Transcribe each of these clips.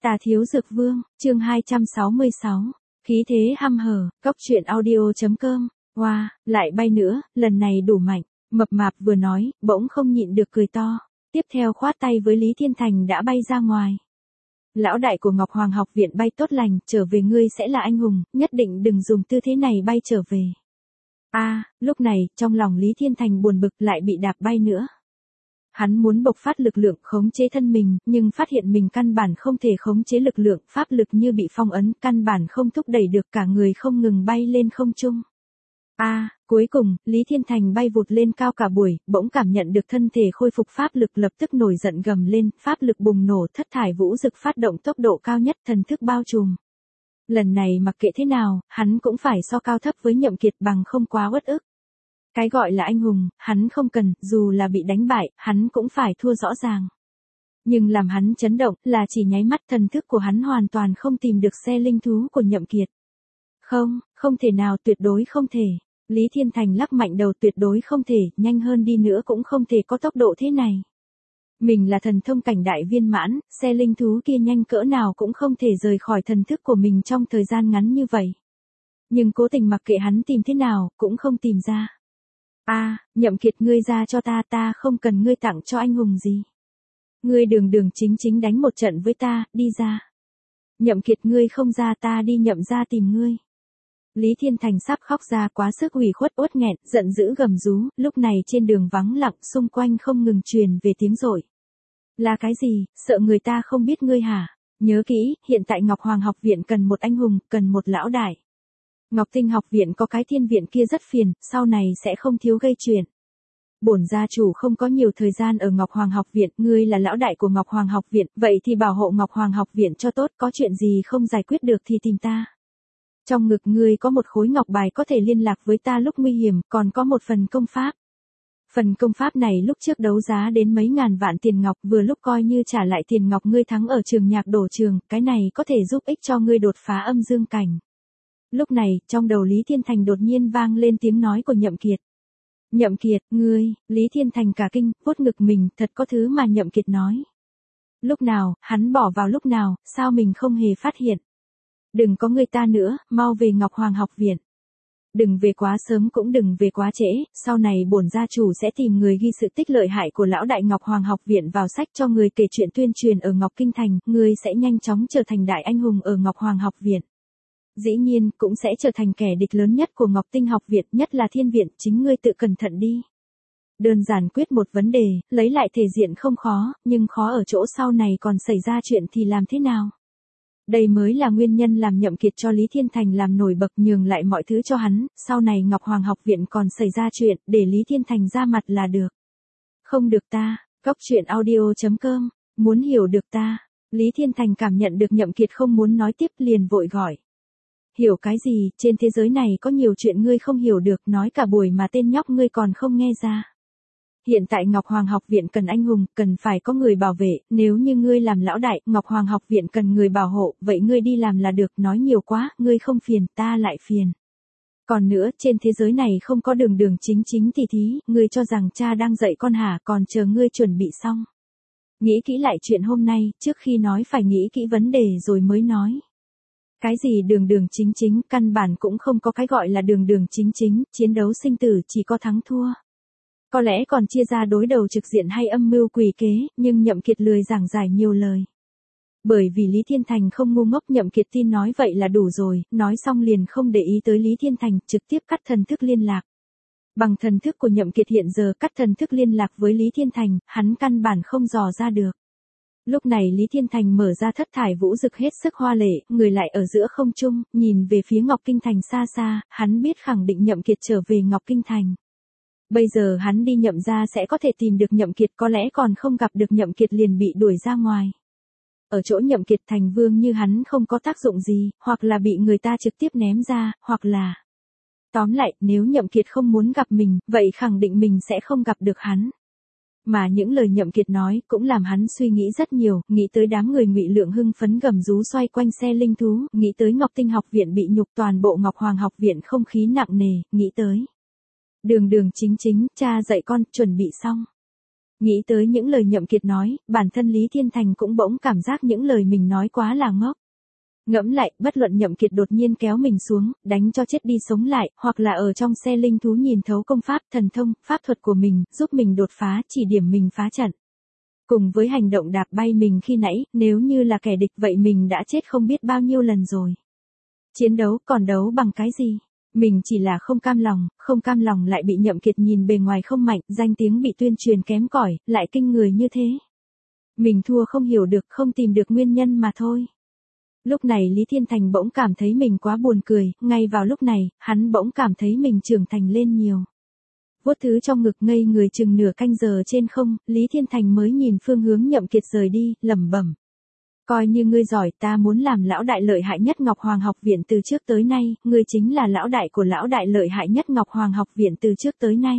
Tà Thiếu Dược Vương, chương 266, khí thế hăm hở, Cốc Truyện Audio.com, wow, lại bay nữa, lần này đủ mạnh, mập mạp vừa nói, bỗng không nhịn được cười to, tiếp theo khoát tay với Lý Thiên Thành đã bay ra ngoài. Lão đại của Ngọc Hoàng học viện bay tốt lành, trở về ngươi sẽ là anh hùng, nhất định đừng dùng tư thế này bay trở về. Lúc này, trong lòng Lý Thiên Thành buồn bực lại bị đạp bay nữa. Hắn muốn bộc phát lực lượng khống chế thân mình, nhưng phát hiện mình căn bản không thể khống chế lực lượng, pháp lực như bị phong ấn, căn bản không thúc đẩy được, cả người không ngừng bay lên không trung. Cuối cùng, Lý Thiên Thành bay vụt lên cao cả buổi, bỗng cảm nhận được thân thể khôi phục pháp lực, lập tức nổi giận gầm lên, pháp lực bùng nổ, thất thải vũ dực phát động tốc độ cao nhất, thần thức bao trùm. Lần này mặc kệ thế nào, hắn cũng phải so cao thấp với Nhậm Kiệt bằng không quá uất ức. Cái gọi là anh hùng, hắn không cần, dù là bị đánh bại, hắn cũng phải thua rõ ràng. Nhưng làm hắn chấn động, là chỉ nháy mắt thần thức của hắn hoàn toàn không tìm được xe linh thú của Nhậm Kiệt. Không thể nào, tuyệt đối không thể. Lý Thiên Thành lắc mạnh đầu, tuyệt đối không thể, nhanh hơn đi nữa cũng không thể có tốc độ thế này. Mình là thần thông cảnh đại viên mãn, xe linh thú kia nhanh cỡ nào cũng không thể rời khỏi thần thức của mình trong thời gian ngắn như vậy. Nhưng cố tình mặc kệ hắn tìm thế nào, cũng không tìm ra. Nhậm Kiệt, ngươi ra cho ta không cần ngươi tặng cho anh hùng gì. Ngươi đường đường chính chính đánh một trận với ta, đi ra. Nhậm Kiệt, ngươi không ra ta đi Nhậm ra tìm ngươi. Lý Thiên Thành sắp khóc ra, quá sức ủy khuất uất nghẹn, giận dữ gầm rú, lúc này trên đường vắng lặng, xung quanh không ngừng truyền về tiếng rội. Là cái gì, sợ người ta không biết ngươi hả? Nhớ kỹ, hiện tại Ngọc Hoàng học viện cần một anh hùng, cần một lão đại. Ngọc Tinh học viện có cái thiên viện kia rất phiền, sau này sẽ không thiếu gây chuyện. Bổn gia chủ không có nhiều thời gian ở Ngọc Hoàng học viện, ngươi là lão đại của Ngọc Hoàng học viện, vậy thì bảo hộ Ngọc Hoàng học viện cho tốt, có chuyện gì không giải quyết được thì tìm ta. Trong ngực ngươi có một khối ngọc bài có thể liên lạc với ta lúc nguy hiểm, còn có một phần công pháp. Phần công pháp này lúc trước đấu giá đến mấy ngàn vạn tiền ngọc, vừa lúc coi như trả lại tiền ngọc ngươi thắng ở trường nhạc đổ trường, cái này có thể giúp ích cho ngươi đột phá âm dương cảnh. Lúc này, trong đầu Lý Thiên Thành đột nhiên vang lên tiếng nói của Nhậm Kiệt. Nhậm Kiệt, ngươi, Lý Thiên Thành cả kinh, vuốt ngực mình, thật có thứ mà Nhậm Kiệt nói. Lúc nào, hắn bỏ vào lúc nào, sao mình không hề phát hiện. Đừng có người ta nữa, mau về Ngọc Hoàng học viện. Đừng về quá sớm cũng đừng về quá trễ, sau này bổn gia chủ sẽ tìm người ghi sự tích lợi hại của lão đại Ngọc Hoàng học viện vào sách cho người kể chuyện tuyên truyền ở Ngọc Kinh Thành, ngươi sẽ nhanh chóng trở thành đại anh hùng ở Ngọc Hoàng học viện. Dĩ nhiên, cũng sẽ trở thành kẻ địch lớn nhất của Ngọc Tinh học viện, nhất là thiên viện, chính ngươi tự cẩn thận đi. Đơn giản quyết một vấn đề, lấy lại thể diện không khó, nhưng khó ở chỗ sau này còn xảy ra chuyện thì làm thế nào? Đây mới là nguyên nhân làm Nhậm Kiệt cho Lý Thiên Thành làm nổi bật, nhường lại mọi thứ cho hắn, sau này Ngọc Hoàng học viện còn xảy ra chuyện, để Lý Thiên Thành ra mặt là được. Không được ta, Cốc Truyện Audio.com, muốn hiểu được ta. Lý Thiên Thành cảm nhận được Nhậm Kiệt không muốn nói tiếp, liền vội gọi. Hiểu cái gì, trên thế giới này có nhiều chuyện ngươi không hiểu được, nói cả buổi mà tên nhóc ngươi còn không nghe ra. Hiện tại Ngọc Hoàng học viện cần anh hùng, cần phải có người bảo vệ, nếu như ngươi làm lão đại, Ngọc Hoàng học viện cần người bảo hộ, vậy ngươi đi làm là được, nói nhiều quá, ngươi không phiền, ta lại phiền. Còn nữa, trên thế giới này không có đường đường chính chính thì thí, ngươi cho rằng cha đang dạy con hả, còn chờ ngươi chuẩn bị xong. Nghĩ kỹ lại chuyện hôm nay, trước khi nói phải nghĩ kỹ vấn đề rồi mới nói. Cái gì đường đường chính chính, căn bản cũng không có cái gọi là đường đường chính chính, chiến đấu sinh tử chỉ có thắng thua. Có lẽ còn chia ra đối đầu trực diện hay âm mưu quỷ kế, nhưng Nhậm Kiệt lười giảng giải nhiều lời. Bởi vì Lý Thiên Thành không ngu ngốc, Nhậm Kiệt tin nói vậy là đủ rồi, nói xong liền không để ý tới Lý Thiên Thành, trực tiếp cắt thần thức liên lạc. Bằng thần thức của Nhậm Kiệt hiện giờ cắt thần thức liên lạc với Lý Thiên Thành, hắn căn bản không dò ra được. Lúc này Lý Thiên Thành mở ra thất thải vũ dực hết sức hoa lệ, người lại ở giữa không trung, nhìn về phía Ngọc Kinh Thành xa xa, hắn biết khẳng định Nhậm Kiệt trở về Ngọc Kinh Thành. Bây giờ hắn đi Nhậm ra sẽ có thể tìm được Nhậm Kiệt, có lẽ còn không gặp được Nhậm Kiệt liền bị đuổi ra ngoài. Ở chỗ Nhậm Kiệt thành vương như hắn không có tác dụng gì, hoặc là bị người ta trực tiếp ném ra, hoặc là... Tóm lại, nếu Nhậm Kiệt không muốn gặp mình, vậy khẳng định mình sẽ không gặp được hắn. Mà những lời Nhậm Kiệt nói cũng làm hắn suy nghĩ rất nhiều, nghĩ tới đám người Ngụy Lượng hưng phấn gầm rú xoay quanh xe linh thú, nghĩ tới Ngọc Tinh học viện bị nhục, toàn bộ Ngọc Hoàng học viện không khí nặng nề, nghĩ tới đường đường chính chính, cha dạy con, chuẩn bị xong. Nghĩ tới những lời Nhậm Kiệt nói, bản thân Lý Thiên Thành cũng bỗng cảm giác những lời mình nói quá là ngốc. Ngẫm lại, bất luận Nhậm Kiệt đột nhiên kéo mình xuống, đánh cho chết đi sống lại, hoặc là ở trong xe linh thú nhìn thấu công pháp, thần thông, pháp thuật của mình, giúp mình đột phá, chỉ điểm mình phá trận. Cùng với hành động đạp bay mình khi nãy, nếu như là kẻ địch vậy mình đã chết không biết bao nhiêu lần rồi. Chiến đấu còn đấu bằng cái gì? Mình chỉ là không cam lòng lại bị Nhậm Kiệt nhìn bề ngoài không mạnh, danh tiếng bị tuyên truyền kém cỏi, lại kinh người như thế. Mình thua không hiểu được, không tìm được nguyên nhân mà thôi. Lúc này Lý Thiên Thành bỗng cảm thấy mình quá buồn cười, ngay vào lúc này, hắn bỗng cảm thấy mình trưởng thành lên nhiều. Vuốt thứ trong ngực ngây người chừng nửa canh giờ trên không, Lý Thiên Thành mới nhìn phương hướng Nhậm Kiệt rời đi, lẩm bẩm. Coi như ngươi giỏi, ta muốn làm lão đại lợi hại nhất Ngọc Hoàng học viện từ trước tới nay, ngươi chính là lão đại của lão đại lợi hại nhất Ngọc Hoàng học viện từ trước tới nay.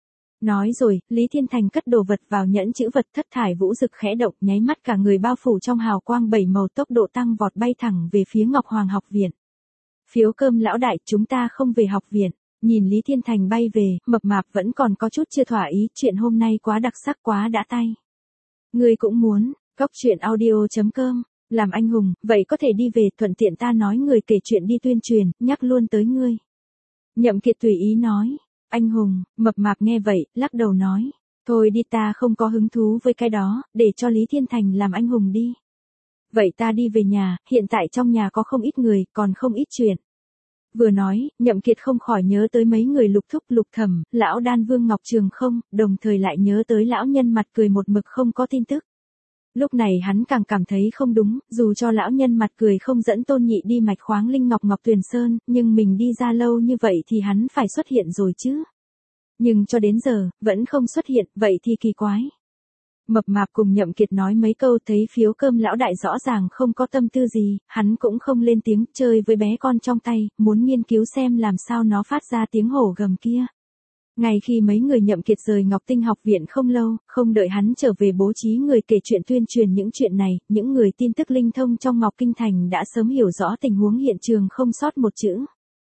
Nói rồi, Lý Thiên Thành cất đồ vật vào nhẫn chữ vật, thất thải vũ dực khẽ động, nháy mắt cả người bao phủ trong hào quang bảy màu, tốc độ tăng vọt bay thẳng về phía Ngọc Hoàng học viện. Phiếu cơm lão đại, chúng ta không về học viện. Nhìn Lý Thiên Thành bay về, mập mạp vẫn còn có chút chưa thỏa ý, chuyện hôm nay quá đặc sắc, quá đã tay. Ngươi cũng muốn, cóc truyện audio.com, làm anh hùng, vậy có thể đi về, thuận tiện ta nói người kể chuyện đi tuyên truyền, nhắc luôn tới ngươi. Nhậm Kiệt tùy ý nói, anh hùng, mập mạp nghe vậy, lắc đầu nói, thôi đi, ta không có hứng thú với cái đó, để cho Lý Thiên Thành làm anh hùng đi. Vậy ta đi về nhà, hiện tại trong nhà có không ít người, còn không ít chuyện. Vừa nói, Nhậm Kiệt không khỏi nhớ tới mấy người Lục Thúc Lục Thẩm, lão Đan Vương Ngọc Trường Không, đồng thời lại nhớ tới lão nhân mặt cười một mực không có tin tức. Lúc này hắn càng cảm thấy không đúng, dù cho lão nhân mặt cười không dẫn Tôn Nhị đi mạch khoáng linh ngọc Ngọc Tuyền Sơn, nhưng mình đi ra lâu như vậy thì hắn phải xuất hiện rồi chứ. Nhưng cho đến giờ, vẫn không xuất hiện, vậy thì kỳ quái. Mập mạp cùng Nhậm Kiệt nói mấy câu, thấy phiếu cơm lão đại rõ ràng không có tâm tư gì, hắn cũng không lên tiếng, chơi với bé con trong tay, muốn nghiên cứu xem làm sao nó phát ra tiếng hổ gầm kia. Ngay khi mấy người Nhậm Kiệt rời Ngọc Tinh học viện không lâu, không đợi hắn trở về bố trí người kể chuyện tuyên truyền những chuyện này, những người tin tức linh thông trong Ngọc Kinh Thành đã sớm hiểu rõ tình huống hiện trường không sót một chữ.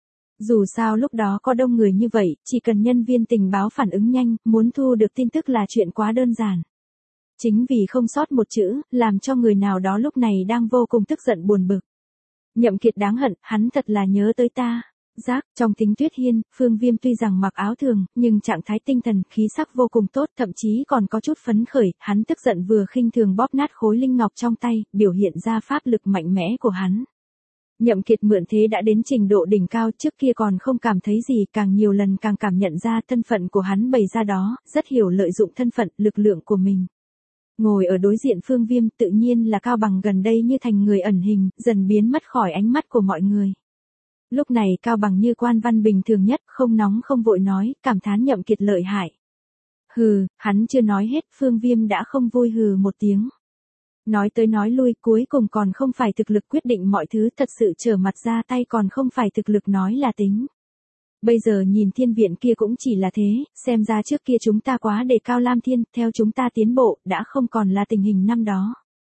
Dù sao lúc đó có đông người như vậy, chỉ cần nhân viên tình báo phản ứng nhanh, muốn thu được tin tức là chuyện quá đơn giản. Chính vì không sót một chữ, làm cho người nào đó lúc này đang vô cùng tức giận buồn bực. Nhậm Kiệt đáng hận, hắn thật là nhớ tới ta. Giác, trong Tính Tuyết Hiên, Phương Viêm tuy rằng mặc áo thường, nhưng trạng thái tinh thần, khí sắc vô cùng tốt, thậm chí còn có chút phấn khởi, hắn tức giận vừa khinh thường bóp nát khối linh ngọc trong tay, biểu hiện ra pháp lực mạnh mẽ của hắn. Nhậm Kiệt mượn thế đã đến trình độ đỉnh cao, trước kia còn không cảm thấy gì, càng nhiều lần càng cảm nhận ra thân phận của hắn bày ra đó, rất hiểu lợi dụng thân phận, lực lượng của mình. Ngồi ở đối diện Phương Viêm, tự nhiên là Cao Bằng gần đây như thành người ẩn hình, dần biến mất khỏi ánh mắt của mọi người. Lúc này Cao Bằng như quan văn bình thường nhất, không nóng không vội nói, cảm thán Nhậm Kiệt lợi hại. Hừ, hắn chưa nói hết, Phương Viêm đã không vui hừ một tiếng. Nói tới nói lui, cuối cùng còn không phải thực lực quyết định mọi thứ, thật sự trở mặt ra tay còn không phải thực lực nói là tính. Bây giờ nhìn thiên viện kia cũng chỉ là thế, xem ra trước kia chúng ta quá đề cao Lam Thiên, theo chúng ta tiến bộ, đã không còn là tình hình năm đó.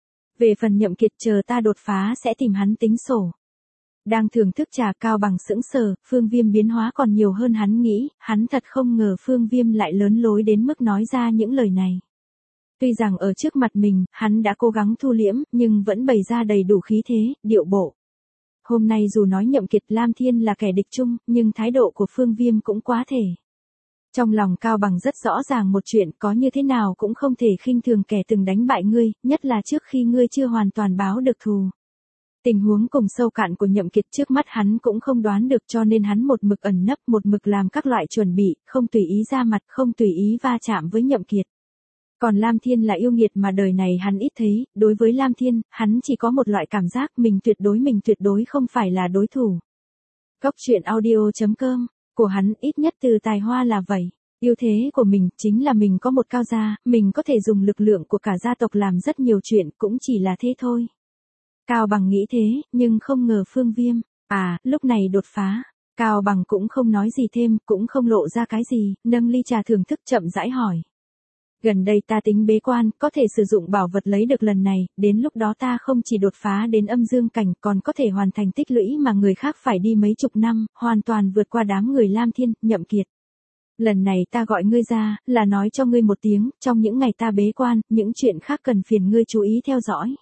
Về phần Nhậm Kiệt, chờ ta đột phá sẽ tìm hắn tính sổ. Đang thưởng thức trà, Cao Bằng sững sờ, Phương Viêm biến hóa còn nhiều hơn hắn nghĩ, hắn thật không ngờ Phương Viêm lại lớn lối đến mức nói ra những lời này. Tuy rằng ở trước mặt mình, hắn đã cố gắng thu liễm, nhưng vẫn bày ra đầy đủ khí thế, điệu bộ. Hôm nay dù nói Nhậm Kiệt Lam Thiên là kẻ địch chung, nhưng thái độ của Phương Viêm cũng quá thể. Trong lòng Cao Bằng rất rõ ràng một chuyện, có như thế nào cũng không thể khinh thường kẻ từng đánh bại ngươi, nhất là trước khi ngươi chưa hoàn toàn báo được thù. Tình huống cùng sâu cạn của Nhậm Kiệt trước mắt hắn cũng không đoán được, cho nên hắn một mực ẩn nấp, một mực làm các loại chuẩn bị, không tùy ý ra mặt, không tùy ý va chạm với Nhậm Kiệt. Còn Lam Thiên là yêu nghiệt mà đời này hắn ít thấy, đối với Lam Thiên, hắn chỉ có một loại cảm giác mình tuyệt đối không phải là đối thủ. Cóc truyện audio.com, của hắn ít nhất từ tài hoa là vậy. Ưu thế của mình chính là mình có một cao gia, mình có thể dùng lực lượng của cả gia tộc làm rất nhiều chuyện, cũng chỉ là thế thôi. Cao Bằng nghĩ thế, nhưng không ngờ Phương Viêm, lúc này đột phá. Cao Bằng cũng không nói gì thêm, cũng không lộ ra cái gì, nâng ly trà thưởng thức chậm rãi hỏi. Gần đây ta tính bế quan, có thể sử dụng bảo vật lấy được lần này, đến lúc đó ta không chỉ đột phá đến âm dương cảnh, còn có thể hoàn thành tích lũy mà người khác phải đi mấy chục năm, hoàn toàn vượt qua đám người Lam Thiên, Nhậm Kiệt. Lần này ta gọi ngươi ra, là nói cho ngươi một tiếng, trong những ngày ta bế quan, những chuyện khác cần phiền ngươi chú ý theo dõi.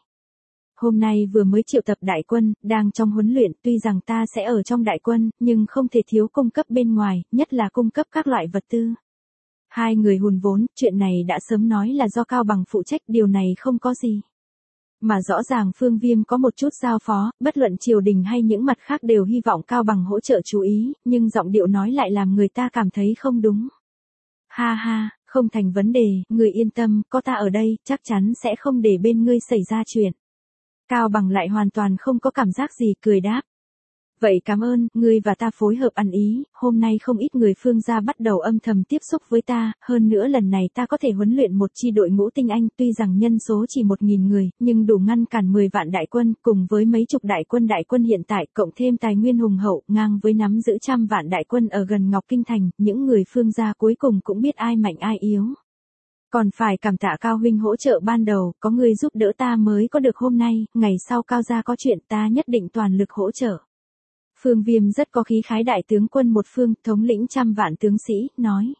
Hôm nay vừa mới triệu tập đại quân, đang trong huấn luyện, tuy rằng ta sẽ ở trong đại quân, nhưng không thể thiếu cung cấp bên ngoài, nhất là cung cấp các loại vật tư. Hai người hùn vốn, chuyện này đã sớm nói là do Cao Bằng phụ trách, điều này không có gì. Mà rõ ràng Phương Viêm có một chút giao phó, bất luận triều đình hay những mặt khác đều hy vọng Cao Bằng hỗ trợ chú ý, nhưng giọng điệu nói lại làm người ta cảm thấy không đúng. Ha ha, không thành vấn đề, người yên tâm, có ta ở đây, chắc chắn sẽ không để bên ngươi xảy ra chuyện. Cao Bằng lại hoàn toàn không có cảm giác gì, cười đáp. Vậy cảm ơn, ngươi và ta phối hợp ăn ý, hôm nay không ít người Phương gia bắt đầu âm thầm tiếp xúc với ta, hơn nữa lần này ta có thể huấn luyện một chi đội ngũ tinh anh, tuy rằng nhân số chỉ 1.000 người, nhưng đủ ngăn cản 10 vạn đại quân, cùng với mấy chục đại quân hiện tại, cộng thêm tài nguyên hùng hậu, ngang với nắm giữ trăm vạn đại quân ở gần Ngọc Kinh Thành, những người Phương gia cuối cùng cũng biết ai mạnh ai yếu. Còn phải cảm tạ Cao huynh hỗ trợ ban đầu, có người giúp đỡ ta mới có được hôm nay, ngày sau Cao gia có chuyện ta nhất định toàn lực hỗ trợ. Phương Viêm rất có khí khái đại tướng quân một phương, thống lĩnh trăm vạn tướng sĩ, nói.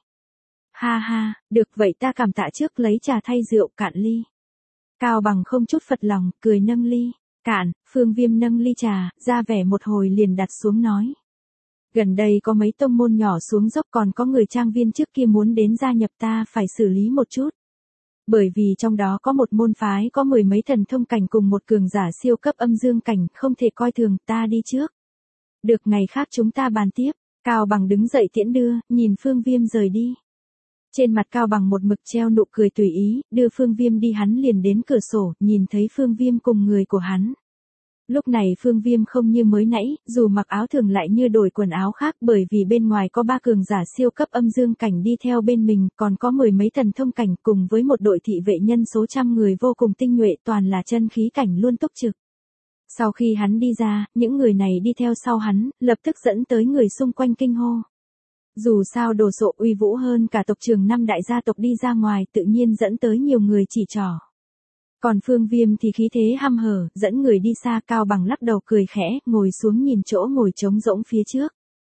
Ha ha, được vậy ta cảm tạ trước, lấy trà thay rượu, cạn ly. Cao Bằng không chút phật lòng, cười nâng ly, cạn, Phương Viêm nâng ly trà, ra vẻ một hồi liền đặt xuống nói. Gần đây có mấy tông môn nhỏ xuống dốc, còn có người trang viên trước kia muốn đến gia nhập, ta phải xử lý một chút. Bởi vì trong đó có một môn phái có 10 mấy thần thông cảnh cùng một cường giả siêu cấp âm dương cảnh, không thể coi thường, ta đi trước. Được, ngày khác chúng ta bàn tiếp. Cao Bằng đứng dậy tiễn đưa, nhìn Phương Viêm rời đi. Trên mặt Cao Bằng một mực treo nụ cười tùy ý, đưa Phương Viêm đi, hắn liền đến cửa sổ, nhìn thấy Phương Viêm cùng người của hắn. Lúc này Phương Viêm không như mới nãy, dù mặc áo thường lại như đổi quần áo khác, bởi vì bên ngoài có 3 cường giả siêu cấp âm dương cảnh đi theo bên mình, còn có 10 mấy thần thông cảnh cùng với một đội thị vệ nhân số trăm người vô cùng tinh nhuệ, toàn là chân khí cảnh luôn túc trực. Sau khi hắn đi ra, những người này đi theo sau hắn, lập tức dẫn tới người xung quanh kinh hô. Dù sao Đồ Sộ uy vũ hơn cả tộc trưởng 5 đại gia tộc đi ra ngoài, tự nhiên dẫn tới nhiều người chỉ trỏ. Còn Phương Viêm thì khí thế hăm hở, dẫn người đi xa. Cao Bằng lắc đầu cười khẽ, ngồi xuống nhìn chỗ ngồi trống rỗng phía trước.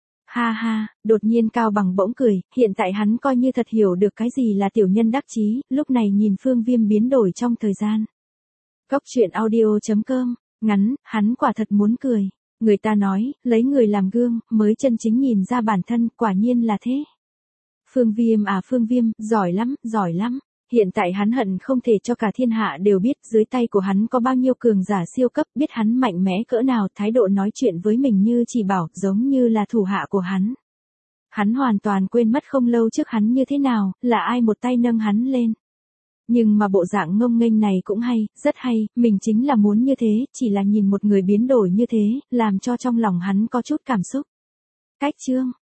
Ha ha, đột nhiên Cao Bằng bỗng cười, hiện tại hắn coi như thật hiểu được cái gì là tiểu nhân đắc chí, lúc này nhìn Phương Viêm biến đổi trong thời gian. Góc truyện audio.com, ngắn, hắn quả thật muốn cười. Người ta nói, lấy người làm gương, mới chân chính nhìn ra bản thân, quả nhiên là thế. Phương Viêm à, Phương Viêm, giỏi lắm, giỏi lắm. Hiện tại hắn hận không thể cho cả thiên hạ đều biết dưới tay của hắn có bao nhiêu cường giả siêu cấp, biết hắn mạnh mẽ cỡ nào, thái độ nói chuyện với mình như chỉ bảo, giống như là thủ hạ của hắn. Hắn hoàn toàn quên mất không lâu trước hắn như thế nào, là ai một tay nâng hắn lên. Nhưng mà bộ dạng ngông nghênh này cũng hay, rất hay, mình chính là muốn như thế, chỉ là nhìn một người biến đổi như thế, làm cho trong lòng hắn có chút cảm xúc. Cách chương